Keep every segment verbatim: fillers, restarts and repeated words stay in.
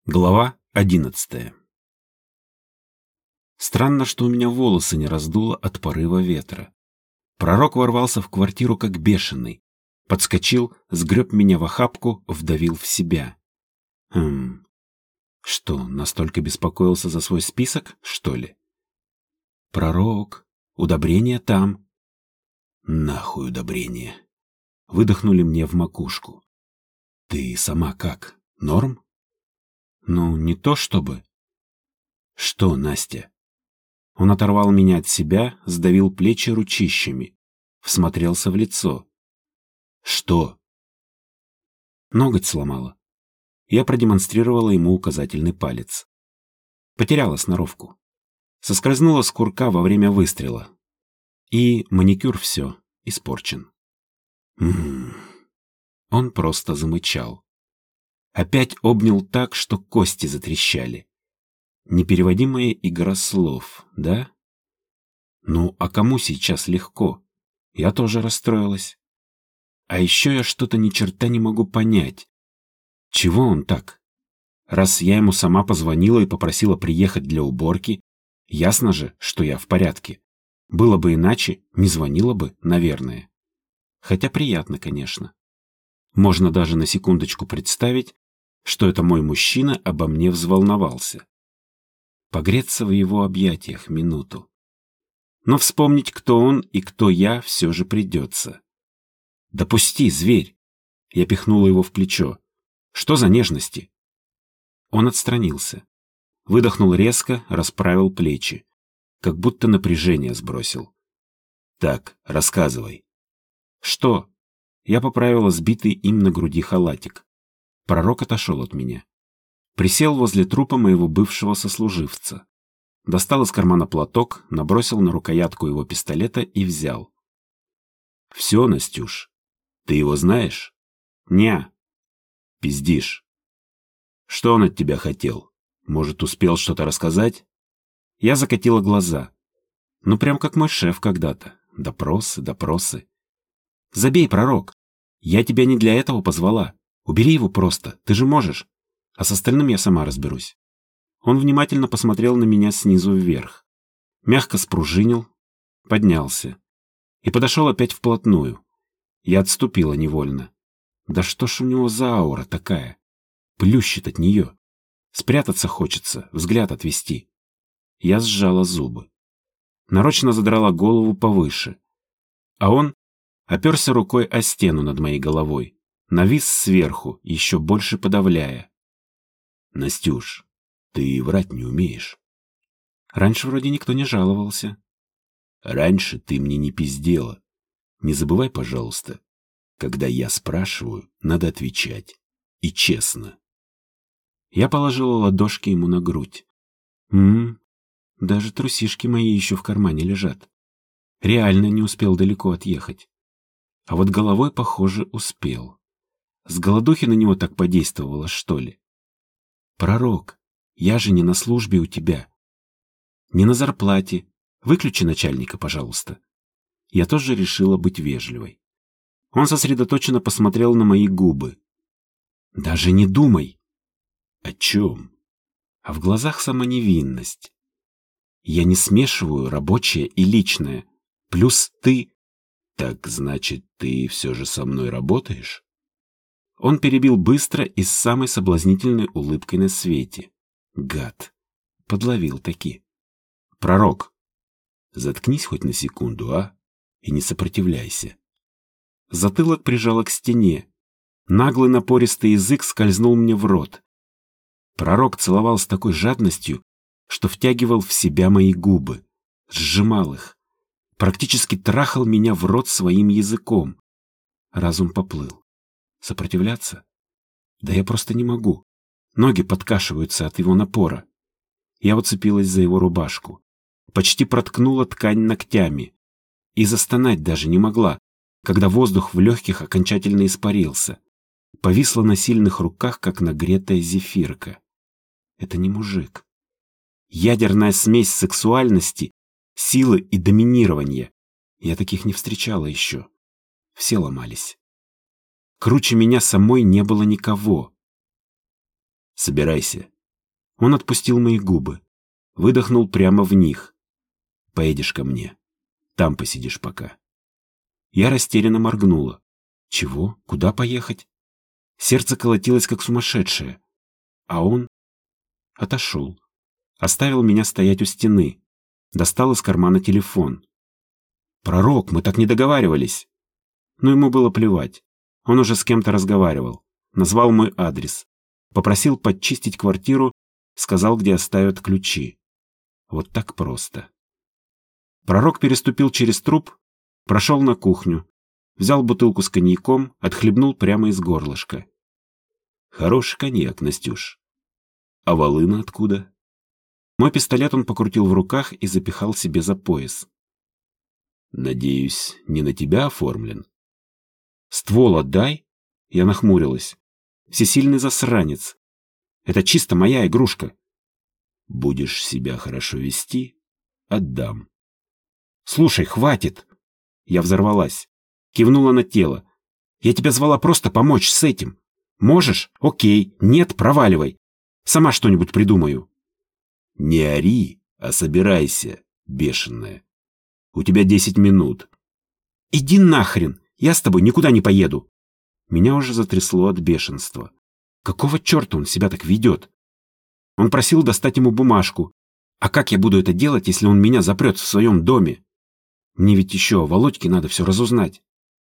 Глава одиннадцатая. Странно, что у меня волосы не раздуло от порыва ветра. Пророк ворвался в квартиру как бешеный. Подскочил, сгреб меня в охапку, вдавил в себя. Хм... Что, настолько беспокоился за свой список, что ли? Пророк, удобрение там. Нахуй удобрение. Выдохнули мне в макушку. Ты сама как, норм? Ну, не то чтобы. Что, Настя? Он оторвал меня от себя, сдавил плечи ручищами, всмотрелся в лицо. Что? Ноготь сломала. Я продемонстрировала ему указательный палец. Потеряла сноровку. Соскользнула с курка во время выстрела. И маникюр все испорчен. М-м-м. Он просто замычал. Опять обнял так, что кости затрещали. Непереводимая игра слов, да? Ну, а кому сейчас легко? Я тоже расстроилась. А еще я что-то ни черта не могу понять. Чего он так? Раз я ему сама позвонила и попросила приехать для уборки, ясно же, что я в порядке. Было бы иначе, не звонила бы, наверное. Хотя приятно, конечно. Можно даже на секундочку представить, что это мой мужчина обо мне взволновался. Погреться в его объятиях минуту. Но вспомнить, кто он и кто я, все же придется. «Допусти, зверь!» Я пихнула его в плечо. «Что за нежности?» Он отстранился. Выдохнул резко, расправил плечи. Как будто напряжение сбросил. «Так, рассказывай». «Что?» Я поправила сбитый им на груди халатик. Пророк отошел от меня. Присел возле трупа моего бывшего сослуживца. Достал из кармана платок, набросил на рукоятку его пистолета и взял. «Все, Настюш, ты его знаешь?» «Ня». «Пиздишь. Что он от тебя хотел? Может, успел что-то рассказать?» Я закатила глаза. Ну, прям как мой шеф когда-то. Допросы, допросы. «Забей, пророк. Я тебя не для этого позвала. Убери его просто, ты же можешь. А с остальным я сама разберусь». Он внимательно посмотрел на меня снизу вверх. Мягко спружинил, поднялся. И подошел опять вплотную. Я отступила невольно. Да что ж у него за аура такая? Плющит от нее. Спрятаться хочется, взгляд отвести. Я сжала зубы. Нарочно задрала голову повыше. А он оперся рукой о стену над моей головой. Навис сверху, еще больше подавляя. «Настюш, ты врать не умеешь». Раньше вроде никто не жаловался. «Раньше ты мне не пиздела. Не забывай, пожалуйста, когда я спрашиваю, надо отвечать. И честно». Я положила ладошки ему на грудь. Ммм, даже трусишки мои еще в кармане лежат. Реально не успел далеко отъехать. А вот головой, похоже, успел. С голодухи на него так подействовало, что ли? «Пророк, я же не на службе у тебя. Не на зарплате. Выключи начальника, пожалуйста». Я тоже решила быть вежливой. Он сосредоточенно посмотрел на мои губы. «Даже не думай». «О чем?» А в глазах самоневинность. Я не смешиваю рабочее и личное. Плюс ты... «Так, значит, ты все же со мной работаешь?» Он перебил быстро и с самой соблазнительной улыбкой на свете. Гад. Подловил таки. «Пророк, заткнись хоть на секунду, а? И не сопротивляйся». Затылок прижало к стене. Наглый напористый язык скользнул мне в рот. Пророк целовал с такой жадностью, что втягивал в себя мои губы, сжимал их, практически трахал меня в рот своим языком. Разум поплыл. Сопротивляться? Да я просто не могу. Ноги подкашиваются от его напора. Я уцепилась за его рубашку. Почти проткнула ткань ногтями. И застонать даже не могла, когда воздух в легких окончательно испарился. Повисла на сильных руках, как нагретая зефирка. Это не мужик. Ядерная смесь сексуальности, силы и доминирования. Я таких не встречала еще. Все ломались. Круче меня самой не было никого. «Собирайся, Он отпустил мои губы, выдохнул прямо в них. «Поедешь ко мне. Там посидишь пока». Я растерянно моргнула. Чего? Куда поехать? Сердце колотилось, как сумасшедшее. А он отошел. Оставил меня стоять у стены. Достал из кармана телефон. «Пророк, мы так не договаривались». Но ему было плевать. Он уже с кем-то разговаривал. Назвал мой адрес. Попросил подчистить квартиру, сказал, где оставят ключи. Вот так просто. Пророк переступил через труп, прошел на кухню, взял бутылку с коньяком, отхлебнул прямо из горлышка. «Хороший коньяк, Настюш. А волына откуда?» Мой пистолет он покрутил в руках и запихал себе за пояс. «Надеюсь, не на тебя оформлен?» «Ствол отдай!» Я нахмурилась. «Всесильный засранец. Это чисто моя игрушка». «Будешь себя хорошо вести? Отдам». «Слушай, хватит!» Я взорвалась. Кивнула на тело. «Я тебя звала просто помочь с этим. Можешь? Окей. Нет, проваливай. Сама что-нибудь придумаю». «Не ори, а собирайся, бешеная. У тебя десять минут». «Иди нахрен! Я с тобой никуда не поеду!» Меня уже затрясло от бешенства. Какого черта он себя так ведет? Он просил достать ему бумажку. А как я буду это делать, если он меня запрет в своем доме? Мне ведь еще о Володьке надо все разузнать.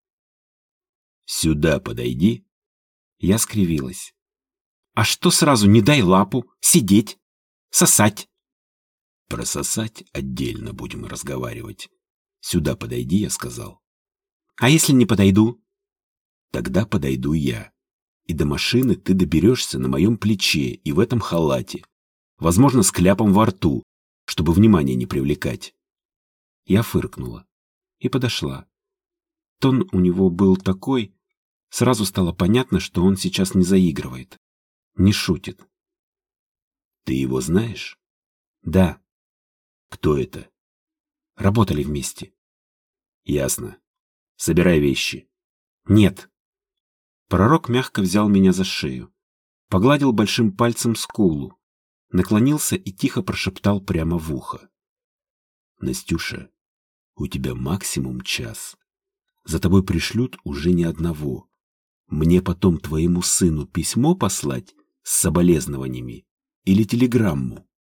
«Сюда подойди». Я скривилась. «А что сразу не дай лапу? Сидеть? Сосать?» «Про сосать отдельно будем разговаривать. Сюда подойди», я сказал. «А если не подойду?» «Тогда подойду я. И до машины ты доберешься на моем плече и в этом халате. Возможно, с кляпом во рту, чтобы внимание не привлекать». Я фыркнула и подошла. Тон у него был такой, сразу стало понятно, что он сейчас не заигрывает, не шутит. «Ты его знаешь?» «Да». «Кто это?» «Работали вместе». «Ясно. Собирай вещи». «Нет». Пророк мягко взял меня за шею, погладил большим пальцем скулу, наклонился и тихо прошептал прямо в ухо. «Настюша, у тебя максимум час. За тобой пришлют уже ни одного. Мне потом твоему сыну письмо послать с соболезнованиями или телеграмму?»